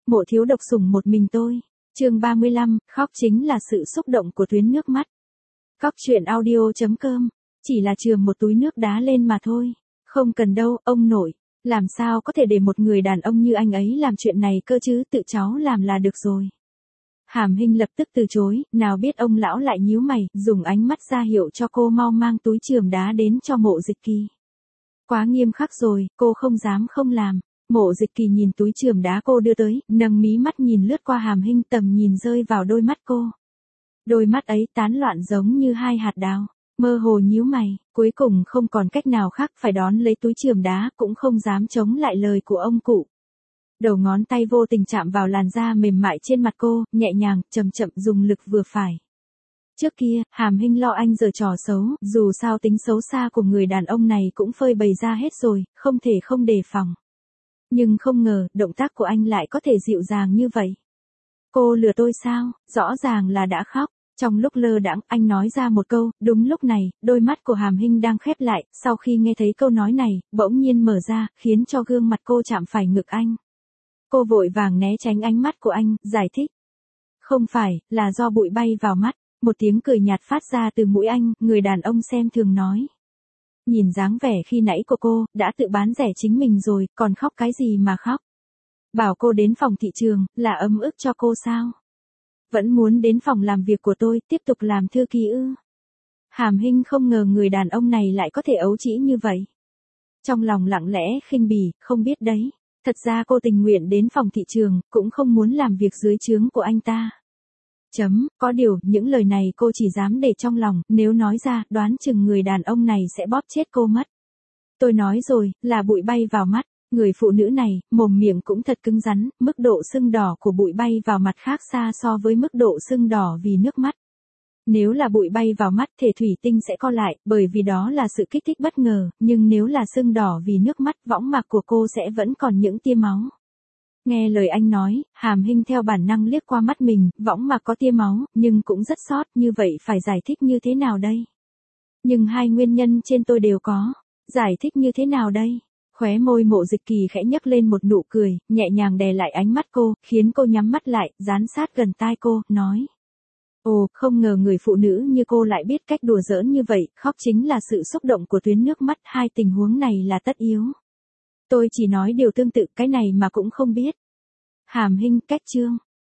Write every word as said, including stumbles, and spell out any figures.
Mộ thiếu độc sủng một mình tôi. Chương ba mươi lăm, khóc chính là sự xúc động của tuyến nước mắt. Cóc truyện audio chấm com. Chỉ là chườm một túi nước đá lên mà thôi. Không cần đâu, ông nội. Làm sao có thể để một người đàn ông như anh ấy làm chuyện này cơ chứ, tự cháu làm là được rồi. Hàm Hinh lập tức từ chối, nào biết ông lão lại nhíu mày, dùng ánh mắt ra hiệu cho cô mau mang túi chườm đá đến cho Mộ Dịch Kỳ. Quá nghiêm khắc rồi, cô không dám không làm. Mộ Dịch Kỳ nhìn túi chườm đá cô đưa tới, nâng mí mắt nhìn lướt qua Hàm Hinh, tầm nhìn rơi vào đôi mắt cô. Đôi mắt ấy tán loạn giống như hai hạt đào, mơ hồ nhíu mày, cuối cùng không còn cách nào khác phải đón lấy túi chườm đá, cũng không dám chống lại lời của ông cụ. Đầu ngón tay vô tình chạm vào làn da mềm mại trên mặt cô, nhẹ nhàng, chậm chậm dùng lực vừa phải. Trước kia, Hàm Hinh lo anh giở trò xấu, dù sao tính xấu xa của người đàn ông này cũng phơi bày ra hết rồi, không thể không đề phòng. Nhưng không ngờ, động tác của anh lại có thể dịu dàng như vậy. Cô lừa tôi sao, rõ ràng là đã khóc. Trong lúc lơ đãng, anh nói ra một câu, đúng lúc này, đôi mắt của Hàm Hinh đang khép lại, sau khi nghe thấy câu nói này, bỗng nhiên mở ra, khiến cho gương mặt cô chạm phải ngực anh. Cô vội vàng né tránh ánh mắt của anh, giải thích. Không phải, là do bụi bay vào mắt. Một tiếng cười nhạt phát ra từ mũi anh, người đàn ông xem thường nói. Nhìn dáng vẻ khi nãy của cô, đã tự bán rẻ chính mình rồi, còn khóc cái gì mà khóc. Bảo cô đến phòng thị trường, là ấm ức cho cô sao? Vẫn muốn đến phòng làm việc của tôi, tiếp tục làm thư ký ư? Hàm Hinh không ngờ người đàn ông này lại có thể ấu trĩ như vậy. Trong lòng lặng lẽ khinh bỉ, không biết đấy. Thật ra cô tình nguyện đến phòng thị trường, cũng không muốn làm việc dưới trướng của anh ta. Chấm, có điều, những lời này cô chỉ dám để trong lòng, nếu nói ra, đoán chừng người đàn ông này sẽ bóp chết cô mất. Tôi nói rồi, là bụi bay vào mắt, người phụ nữ này, mồm miệng cũng thật cứng rắn, mức độ sưng đỏ của bụi bay vào mặt khác xa so với mức độ sưng đỏ vì nước mắt. Nếu là bụi bay vào mắt, thể thủy tinh sẽ co lại, bởi vì đó là sự kích thích bất ngờ, nhưng nếu là sưng đỏ vì nước mắt, võng mạc của cô sẽ vẫn còn những tia máu. Nghe lời anh nói, Hàm Hinh theo bản năng liếc qua mắt mình, võng mạc có tia máu, nhưng cũng rất sót, như vậy phải giải thích như thế nào đây? Nhưng hai nguyên nhân trên tôi đều có, giải thích như thế nào đây? Khóe môi Mộ Dịch Kỳ khẽ nhấc lên một nụ cười, nhẹ nhàng đè lại ánh mắt cô, khiến cô nhắm mắt lại, dán sát gần tai cô, nói. Ồ, không ngờ người phụ nữ như cô lại biết cách đùa giỡn như vậy, khóc chính là sự xúc động của tuyến nước mắt, hai tình huống này là tất yếu. Tôi chỉ nói điều tương tự cái này mà cũng không biết. Hàm Hinh, cách chương.